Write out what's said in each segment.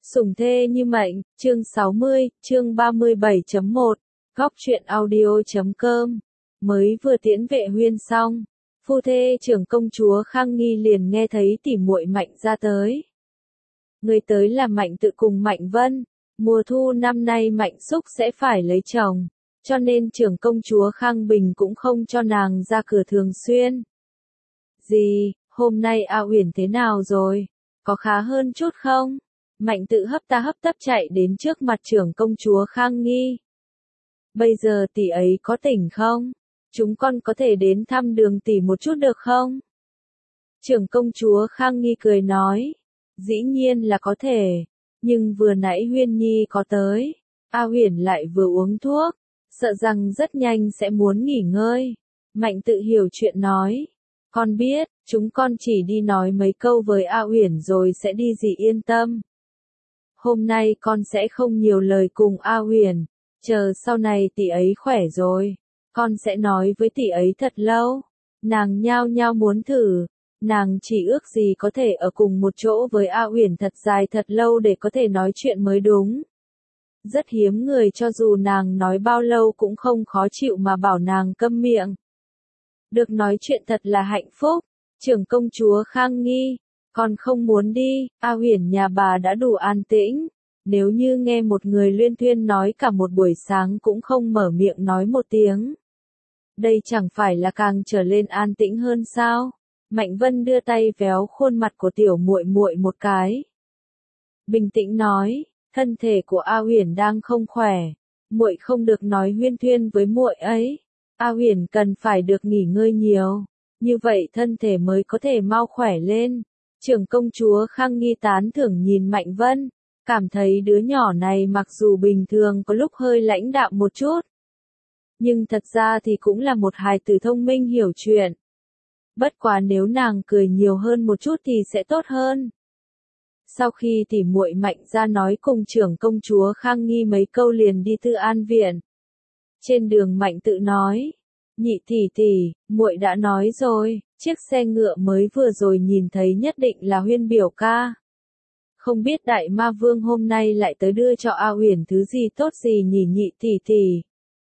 Sủng thê như mệnh, chương 60, chương 37.1, góc truyện audio.com. Mới vừa tiễn Vệ Huyên xong, phu thê trưởng công chúa Khang Nghi liền nghe thấy tỉ muội Mạnh ra tới. Người tới là Mạnh Tự cùng Mạnh Vân, mùa thu năm nay Mạnh Xúc sẽ phải lấy chồng, cho nên trưởng công chúa Khang Bình cũng không cho nàng ra cửa thường xuyên. Gì, hôm nay A Uyển thế nào rồi? Có khá hơn chút không? Mạnh Tự hấp tấp chạy đến trước mặt trưởng công chúa Khang Nghi. Bây giờ tỷ ấy có tỉnh không? Chúng con có thể đến thăm Đường tỷ một chút được không? Trưởng công chúa Khang Nghi cười nói. Dĩ nhiên là có thể, nhưng vừa nãy Huyên Nhi có tới, A Uyển lại vừa uống thuốc, sợ rằng rất nhanh sẽ muốn nghỉ ngơi. Mạnh Tự hiểu chuyện nói. Con biết, chúng con chỉ đi nói mấy câu với A Uyển rồi sẽ đi, dì yên tâm. Hôm nay con sẽ không nhiều lời cùng A Uyển, chờ sau này tỷ ấy khỏe rồi, con sẽ nói với tỷ ấy thật lâu. Nàng nhao nhao muốn thử, nàng chỉ ước gì có thể ở cùng một chỗ với A Uyển thật dài thật lâu để có thể nói chuyện mới đúng. Rất hiếm người cho dù nàng nói bao lâu cũng không khó chịu mà bảo nàng câm miệng. Được nói chuyện thật là hạnh phúc. Trưởng công chúa Khang Nghi, con không muốn đi, A Uyển nhà bà đã đủ an tĩnh. Nếu như nghe một người luyên thuyên nói cả một buổi sáng cũng không mở miệng nói một tiếng, đây chẳng phải là càng trở lên an tĩnh hơn sao? Mạnh Vân đưa tay véo khuôn mặt của tiểu muội muội một cái. Bình tĩnh nói, thân thể của A Uyển đang không khỏe, muội không được nói huyên thuyên với muội ấy. A Uyển cần phải được nghỉ ngơi nhiều, như vậy thân thể mới có thể mau khỏe lên. Trưởng công chúa Khang Nghi tán thưởng nhìn Mạnh Vân, cảm thấy đứa nhỏ này mặc dù bình thường có lúc hơi lãnh đạm một chút, nhưng thật ra thì cũng là một hài tử thông minh hiểu chuyện. Bất quá nếu nàng cười nhiều hơn một chút thì sẽ tốt hơn. Sau khi tỉ muội Mạnh ra nói cùng trưởng công chúa Khang Nghi mấy câu liền đi Tư An viện. Trên đường Mạnh Tự nói, nhị tỷ, muội đã nói rồi, chiếc xe ngựa mới vừa rồi nhìn thấy nhất định là Huyên biểu ca. Không biết Đại Ma Vương hôm nay lại tới đưa cho A Uyển thứ gì tốt gì nhỉ nhị tỷ.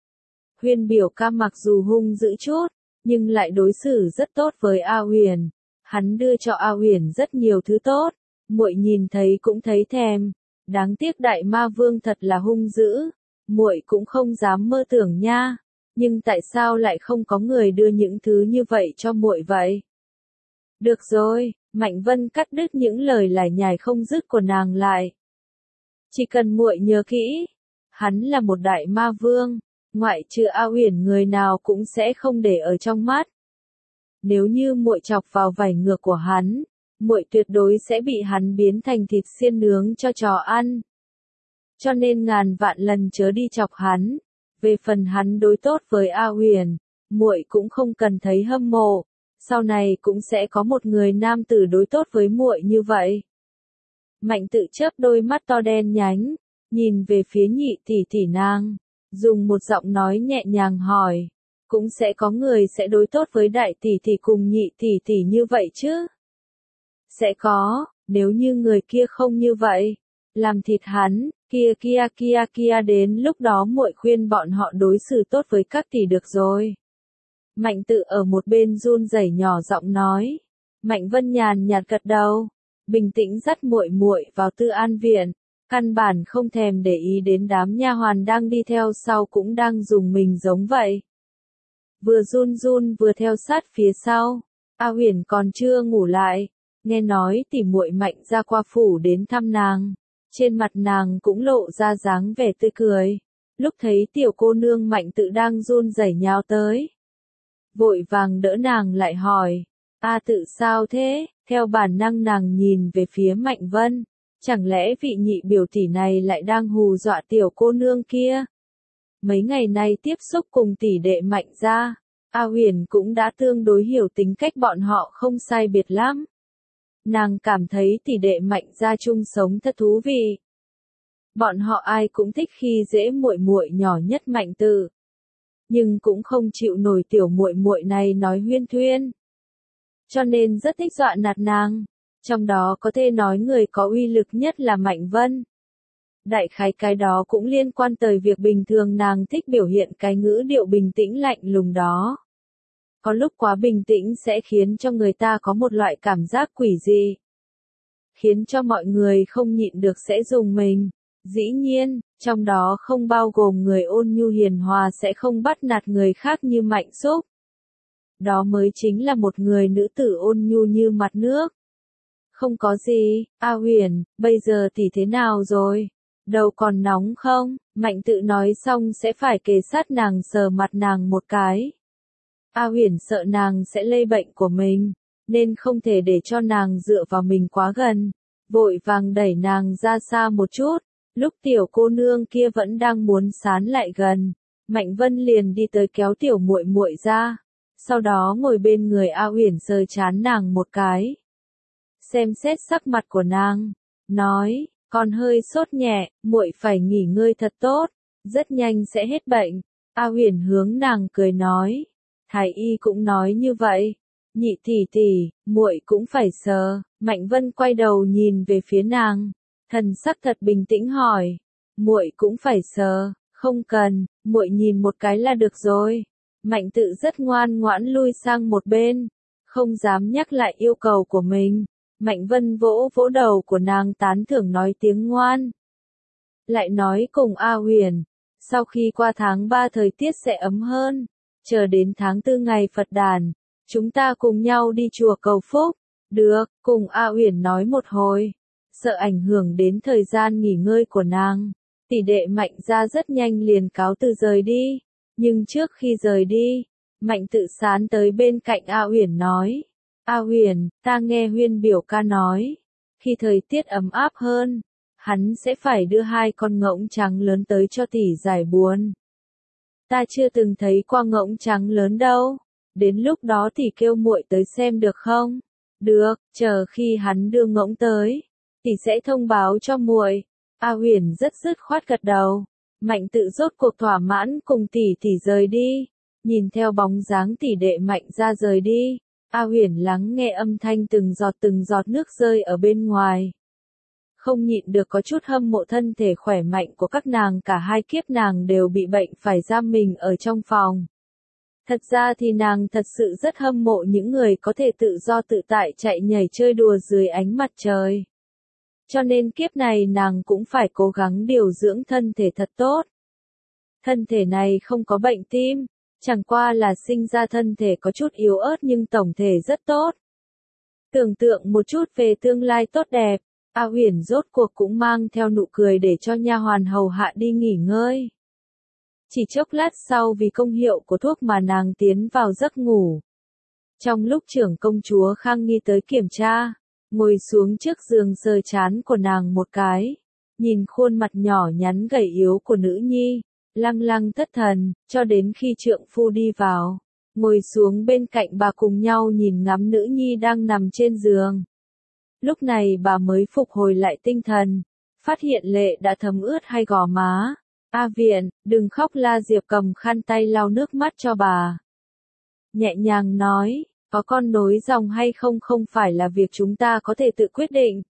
Huyên biểu ca mặc dù hung dữ chút, nhưng lại đối xử rất tốt với A Uyển. Hắn đưa cho A Uyển rất nhiều thứ tốt, muội nhìn thấy cũng thấy thèm. Đáng tiếc Đại Ma Vương thật là hung dữ, muội cũng không dám mơ tưởng nha. Nhưng tại sao lại không có người đưa những thứ như vậy cho muội vậy? Được rồi, Mạnh Vân cắt đứt những lời lải nhải không dứt của nàng lại. Chỉ cần muội nhớ kỹ, hắn là một Đại Ma Vương, ngoại trừ A Uyển người nào cũng sẽ không để ở trong mắt. Nếu như muội chọc vào vảy ngược của hắn, muội tuyệt đối sẽ bị hắn biến thành thịt xiên nướng cho chó ăn. Cho nên ngàn vạn lần chớ đi chọc hắn. Về phần hắn đối tốt với A Uyển, muội cũng không cần thấy hâm mộ, sau này cũng sẽ có một người nam tử đối tốt với muội như vậy. Mạnh Tự chớp đôi mắt to đen nhánh, nhìn về phía nhị tỷ nàng, dùng một giọng nói nhẹ nhàng hỏi, cũng sẽ có người sẽ đối tốt với đại tỷ cùng nhị tỷ như vậy chứ? Sẽ có, nếu như người kia không như vậy, làm thịt hắn, kia đến lúc đó muội khuyên bọn họ đối xử tốt với các tỷ được rồi. Mạnh Tự ở một bên run rẩy nhỏ giọng nói. Mạnh Vân nhàn nhạt gật đầu, bình tĩnh dắt muội muội vào Tư An viện, căn bản không thèm để ý đến đám nha hoàn đang đi theo sau cũng đang dùng mình giống vậy. Vừa run vừa theo sát phía sau. A Uyển còn chưa ngủ lại, nghe nói tỉ muội Mạnh ra qua phủ đến thăm nàng. Trên mặt nàng cũng lộ ra dáng vẻ tươi cười. Lúc thấy tiểu cô nương Mạnh Tự đang run rẩy nhào tới, vội vàng đỡ nàng lại hỏi, A Tự sao thế? Theo bản năng nàng nhìn về phía Mạnh Vân, chẳng lẽ vị nhị biểu tỷ này lại đang hù dọa tiểu cô nương kia? Mấy ngày nay tiếp xúc cùng tỷ đệ Mạnh ra, A Uyển cũng đã tương đối hiểu tính cách bọn họ không sai biệt lắm. Nàng cảm thấy tỷ đệ Mạnh ra chung sống thật thú vị. Bọn họ ai cũng thích khi dễ muội muội nhỏ nhất Mạnh Tự, nhưng cũng không chịu nổi tiểu muội muội này nói huyên thuyên, cho nên rất thích dọa nạt nàng. Trong đó có thể nói người có uy lực nhất là Mạnh Vân. Đại khái cái đó cũng liên quan tới việc bình thường nàng thích biểu hiện cái ngữ điệu bình tĩnh lạnh lùng đó. Có lúc quá bình tĩnh sẽ khiến cho người ta có một loại cảm giác quỷ dị, khiến cho mọi người không nhịn được sẽ rùng mình. Dĩ nhiên, trong đó không bao gồm người ôn nhu hiền hòa sẽ không bắt nạt người khác như Mạnh Xúc. Đó mới chính là một người nữ tử ôn nhu như mặt nước. Không có gì, A Huyền, bây giờ thì thế nào rồi? Đầu còn nóng không? Mạnh Tự nói xong sẽ phải kề sát nàng sờ mặt nàng một cái. A Huyền sợ nàng sẽ lây bệnh của mình, nên không thể để cho nàng dựa vào mình quá gần, vội vàng đẩy nàng ra xa một chút. Lúc tiểu cô nương kia vẫn đang muốn sán lại gần, Mạnh Vân liền đi tới kéo tiểu muội muội ra, sau đó ngồi bên người A Huyền sờ trán nàng một cái. Xem xét sắc mặt của nàng, nói, con hơi sốt nhẹ, muội phải nghỉ ngơi thật tốt, rất nhanh sẽ hết bệnh. A Huyền hướng nàng cười nói, thái y cũng nói như vậy. Nhị tỷ tỷ, muội cũng phải sờ. Mạnh Vân quay đầu nhìn về phía nàng, thần sắc thật bình tĩnh hỏi, muội cũng phải sờ? Không cần, muội nhìn một cái là được rồi. Mạnh Tự rất ngoan ngoãn lui sang một bên, không dám nhắc lại yêu cầu của mình. Mạnh Vân vỗ vỗ đầu của nàng tán thưởng nói tiếng ngoan. Lại nói cùng A Huyền, sau khi qua tháng 3 thời tiết sẽ ấm hơn, chờ đến tháng 4 ngày Phật đàn, chúng ta cùng nhau đi chùa cầu phúc. Được, cùng A Huyền nói một hồi, sợ ảnh hưởng đến thời gian nghỉ ngơi của nàng. Tỷ đệ Mạnh ra rất nhanh liền cáo từ rời đi, nhưng trước khi rời đi, Mạnh Tự sán tới bên cạnh A Huyền nói, A Huyền, ta nghe Huyên biểu ca nói, khi thời tiết ấm áp hơn, hắn sẽ phải đưa 2 con ngỗng trắng lớn tới cho tỷ giải buồn. Ta chưa từng thấy qua ngỗng trắng lớn đâu, đến lúc đó tỷ kêu muội tới xem được không? Được, chờ khi hắn đưa ngỗng tới, tỷ sẽ thông báo cho muội. A Huyền rất dứt khoát gật đầu. Mạnh Tự rốt cuộc thỏa mãn cùng tỷ rời đi, nhìn theo bóng dáng tỷ đệ Mạnh ra rời đi. A Huyền lắng nghe âm thanh từng giọt nước rơi ở bên ngoài. Không nhịn được có chút hâm mộ thân thể khỏe mạnh của các nàng, cả 2 kiếp nàng đều bị bệnh phải giam mình ở trong phòng. Thật ra thì nàng thật sự rất hâm mộ những người có thể tự do tự tại chạy nhảy chơi đùa dưới ánh mặt trời. Cho nên kiếp này nàng cũng phải cố gắng điều dưỡng thân thể thật tốt. Thân thể này không có bệnh tim, chẳng qua là sinh ra thân thể có chút yếu ớt nhưng tổng thể rất tốt. Tưởng tượng một chút về tương lai tốt đẹp, A Huyền rốt cuộc cũng mang theo nụ cười để cho nha hoàn hầu hạ đi nghỉ ngơi. Chỉ chốc lát sau vì công hiệu của thuốc mà nàng tiến vào giấc ngủ. Trong lúc trưởng công chúa Khang Nghi tới kiểm tra, ngồi xuống trước giường sờ trán của nàng một cái, nhìn khuôn mặt nhỏ nhắn gầy yếu của nữ nhi, lăng lăng thất thần, cho đến khi trượng phu đi vào, ngồi xuống bên cạnh bà cùng nhau nhìn ngắm nữ nhi đang nằm trên giường. Lúc này bà mới phục hồi lại tinh thần, phát hiện lệ đã thấm ướt hai gò má. A Viện, đừng khóc, La Diệp cầm khăn tay lau nước mắt cho bà. Nhẹ nhàng nói, có con nối dòng hay không không phải là việc chúng ta có thể tự quyết định.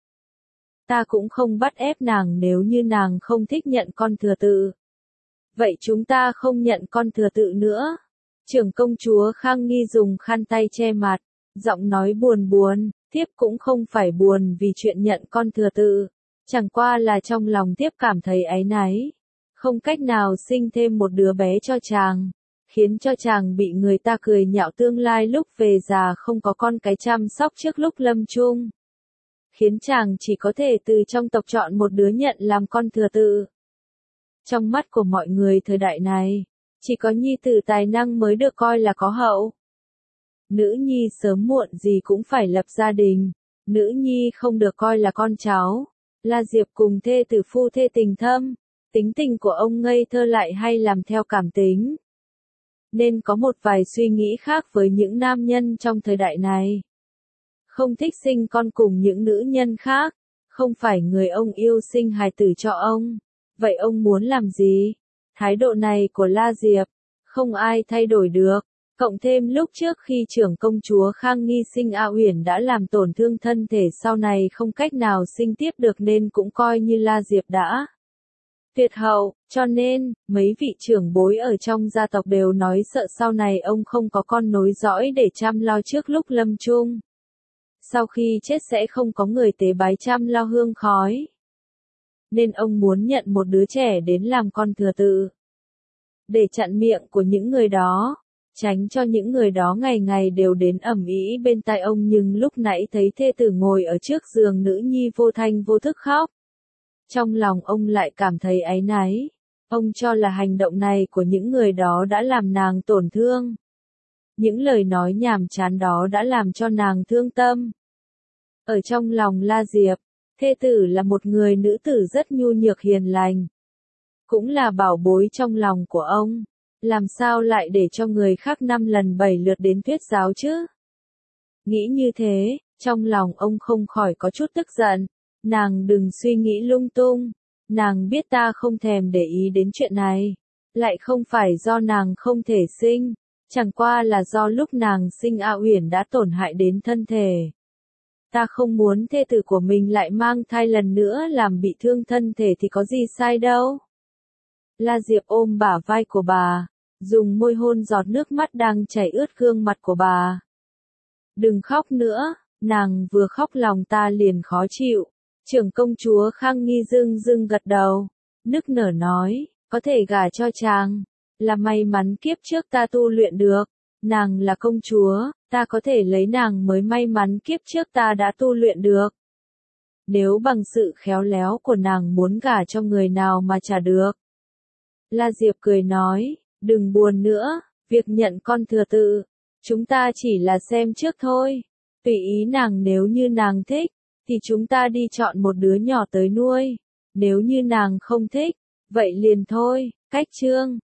Ta cũng không bắt ép nàng nếu như nàng không thích nhận con thừa tự. Vậy chúng ta không nhận con thừa tự nữa. Trưởng công chúa Khang Nghi dùng khăn tay che mặt, giọng nói buồn buồn, thiếp cũng không phải buồn vì chuyện nhận con thừa tự. Chẳng qua là trong lòng thiếp cảm thấy áy náy. Không cách nào sinh thêm một đứa bé cho chàng, khiến cho chàng bị người ta cười nhạo tương lai lúc về già không có con cái chăm sóc trước lúc lâm chung. Khiến chàng chỉ có thể từ trong tộc chọn một đứa nhận làm con thừa tự. Trong mắt của mọi người thời đại này, chỉ có nhi tử tài năng mới được coi là có hậu. Nữ nhi sớm muộn gì cũng phải lập gia đình, nữ nhi không được coi là con cháu. La Diệp cùng thê tử phu thê tình thâm. Tính tình của ông ngây thơ lại hay làm theo cảm tính. Nên có một vài suy nghĩ khác với những nam nhân trong thời đại này. Không thích sinh con cùng những nữ nhân khác. Không phải người ông yêu sinh hài tử cho ông. Vậy ông muốn làm gì? Thái độ này của La Diệp, không ai thay đổi được. Cộng thêm lúc trước khi trưởng công chúa Khang Nghi sinh A Uyển đã làm tổn thương thân thể sau này không cách nào sinh tiếp được nên cũng coi như La Diệp đã tuyệt hậu, cho nên, mấy vị trưởng bối ở trong gia tộc đều nói sợ sau này ông không có con nối dõi để chăm lo trước lúc lâm chung. Sau khi chết sẽ không có người tế bái chăm lo hương khói. Nên ông muốn nhận một đứa trẻ đến làm con thừa tự. Để chặn miệng của những người đó, tránh cho những người đó ngày ngày đều đến ầm ĩ bên tai ông nhưng lúc nãy thấy thê tử ngồi ở trước giường nữ nhi vô thanh vô thức khóc. Trong lòng ông lại cảm thấy áy náy. Ông cho là hành động này của những người đó đã làm nàng tổn thương. Những lời nói nhàm chán đó đã làm cho nàng thương tâm. Ở trong lòng La Diệp, thê tử là một người nữ tử rất nhu nhược hiền lành. Cũng là bảo bối trong lòng của ông. Làm sao lại để cho người khác 5 lần 7 lượt đến thuyết giáo chứ? Nghĩ như thế, trong lòng ông không khỏi có chút tức giận. Nàng đừng suy nghĩ lung tung. Nàng biết ta không thèm để ý đến chuyện này. Lại không phải do nàng không thể sinh. Chẳng qua là do lúc nàng sinh A Uyển đã tổn hại đến thân thể. Ta không muốn thê tử của mình lại mang thai lần nữa làm bị thương thân thể thì có gì sai đâu. La Diệp ôm bả vai của bà, dùng môi hôn giọt nước mắt đang chảy ướt gương mặt của bà. Đừng khóc nữa, nàng vừa khóc lòng ta liền khó chịu. Trưởng công chúa Khang Nghi dưng dưng gật đầu, nức nở nói, có thể gả cho chàng, là may mắn kiếp trước ta tu luyện được. Nàng là công chúa, ta có thể lấy nàng mới may mắn kiếp trước ta đã tu luyện được. Nếu bằng sự khéo léo của nàng muốn gả cho người nào mà chả được. La Diệp cười nói, đừng buồn nữa, việc nhận con thừa tự, chúng ta chỉ là xem trước thôi. Tùy ý nàng, nếu như nàng thích, thì chúng ta đi chọn một đứa nhỏ tới nuôi. Nếu như nàng không thích, vậy liền thôi. Cách chương